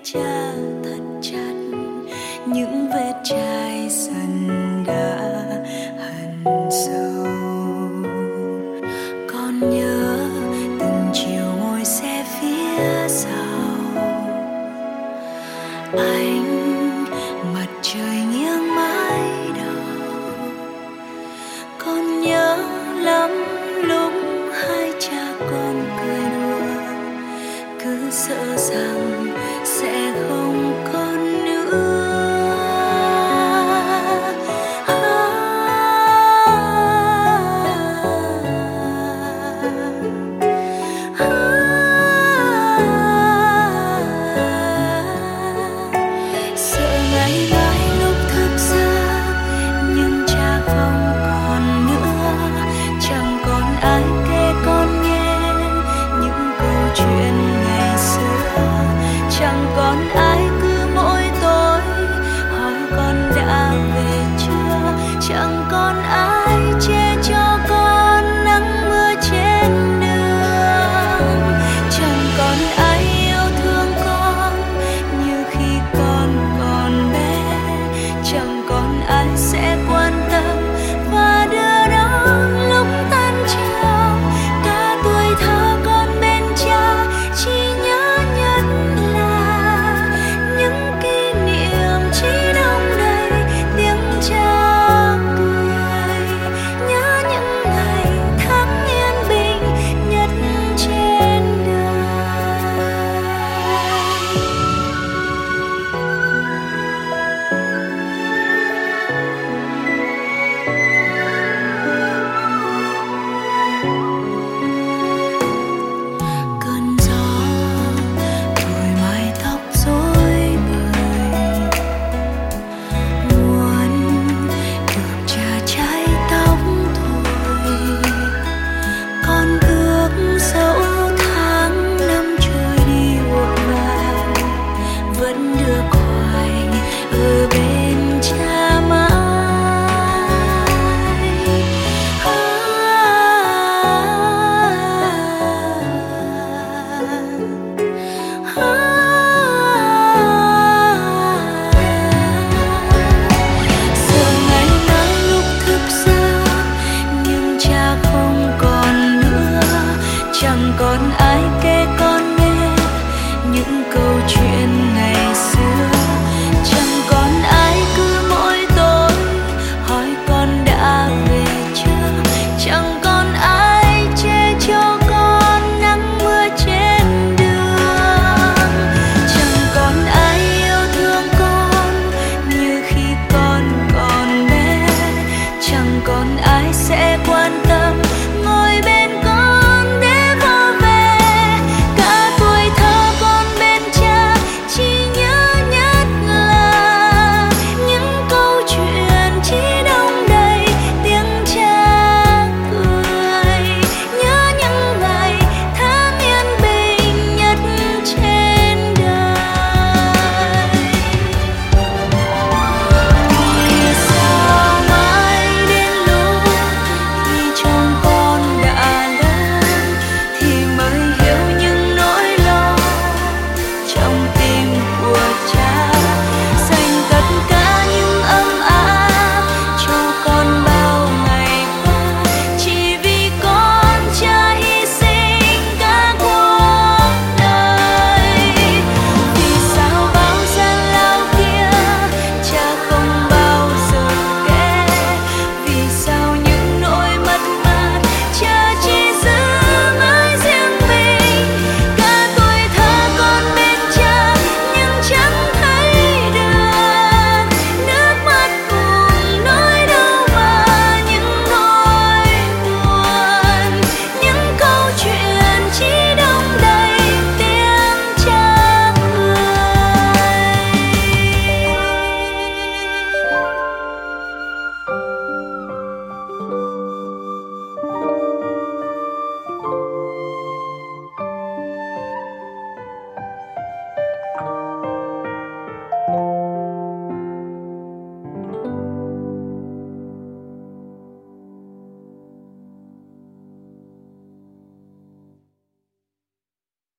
cha thật chặt, những vết chai dần đã hằn sâu. Con nhớ từng chiều ngồi xe phía sau, anh mặt trời nghiêng mái đầu. Con nhớ lắm lúc hai cha con cười đùa, cứ sợ rằng sẽ không còn nữa. Sợ ngày mai lúc thức giấc nhưng cha không còn nữa, chẳng còn ai kể con nghe những câu chuyện ngày xưa, chẳng còn ai cứ mỗi tối hỏi con đã về chưa, chẳng còn ai che cho con nắng mưa trên đường, chẳng còn ai yêu thương con như khi con còn bé, chẳng còn ai sẽ quan tâm và đưa đón lúc tan trường. Cả tuổi thơ con bên cha chỉ nhớ nhất là những kỷ niệm chỉ đong đầy tiếng cha cười, nhớ những ngày tháng yên bình nhất trên đời. Cơn gió thổi mái tóc rối bời, muốn được cha chải tóc thôi. Con ước dẫu tháng năm trôi đi vội vàng, vẫn được hoài ở bên cha mãi. Giờ ngày mai lúc thức giấc nhưng cha không còn nữa, chẳng còn ai kể con nghe những câu chuyện